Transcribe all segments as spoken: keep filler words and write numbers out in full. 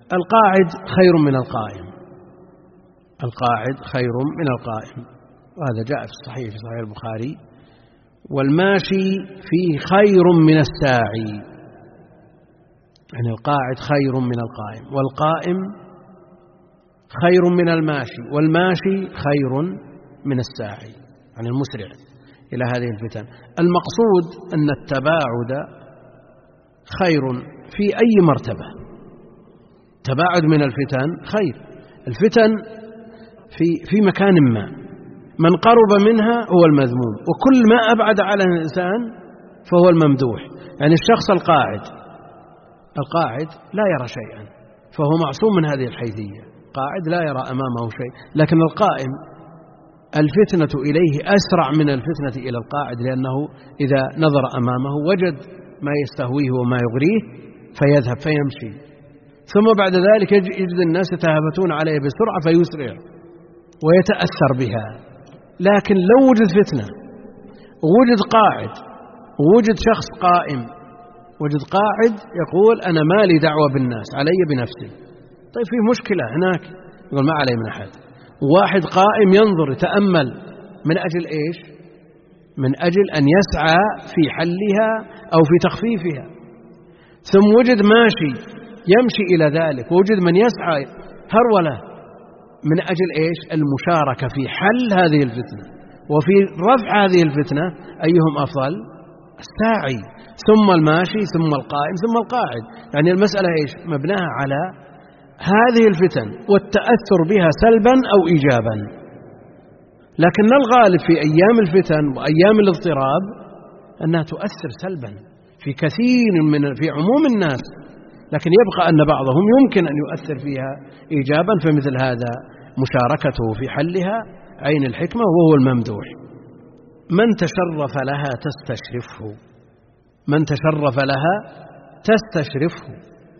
القاعد خير من القائم، القاعد خير من القائم، وهذا جاء في الصحيح في صحيح البخاري. والماشي فيه خير من الساعي، يعني القاعد خير من القائم، والقائم خير من الماشي، والماشي خير من الساعي، يعني المسرع إلى هذه الفتن. المقصود أن التباعد خير في أي مرتبة، تباعد من الفتن خير. الفتن في في مكان ما، من قرب منها هو المذموم، وكل ما أبعد على الإنسان فهو الممدوح. يعني الشخص القاعد القاعد لا يرى شيئا، فهو معصوم من هذه الحيثية، قاعد لا يرى أمامه شيء. لكن القائم الفتنة إليه أسرع من الفتنة إلى القاعد، لأنه إذا نظر أمامه وجد ما يستهويه وما يغريه فيذهب فيمشي، ثم بعد ذلك يجد الناس يتهافتون عليه بسرعة فيسرع ويتأثر بها. لكن لو وجد فتنة ووجد قاعد ووجد شخص قائم، وجد قاعد يقول أنا ما لي دعوة بالناس، علي بنفسي، طيب في مشكلة هناك، يقول ما علي من أحد. واحد قائم ينظر يتأمل من أجل إيش؟ من أجل أن يسعى في حلها أو في تخفيفها. ثم وجد ماشي يمشي إلى ذلك، ووجد من يسعى هرولة من أجل إيش؟ المشاركة في حل هذه الفتنة وفي رفع هذه الفتنة. أيهم أفضل؟ الساعي، ثم الماشي، ثم القائم، ثم القاعد. يعني المسألة إيش؟ مبناها على هذه الفتن والتأثر بها سلبا أو إيجابا. لكن الغالب في أيام الفتن وأيام الاضطراب أنها تؤثر سلبا في كثير من في عموم الناس، لكن يبقى أن بعضهم يمكن أن يؤثر فيها إيجابا، فمثل هذا مشاركته في حلها عين الحكمة وهو الممدوح. من تشرف لها تستشرفه، من تشرف لها تستشرفه،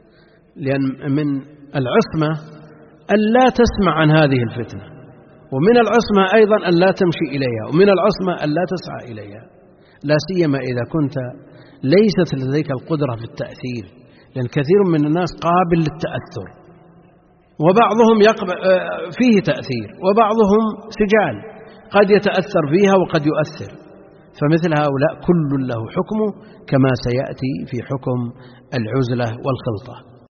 لأن من العصمة أن لا تسمع عن هذه الفتنة، ومن العصمة أيضا أن لا تمشي إليها، ومن العصمة أن لا تسعى إليها، لا سيما إذا كنت ليست لديك القدرة في التأثير، لأن كثير من الناس قابل للتأثر، وبعضهم فيه تأثير، وبعضهم سجال قد يتأثر فيها وقد يؤثر. فمثل هؤلاء كل له حكمه، كما سيأتي في حكم العزلة والخلطة.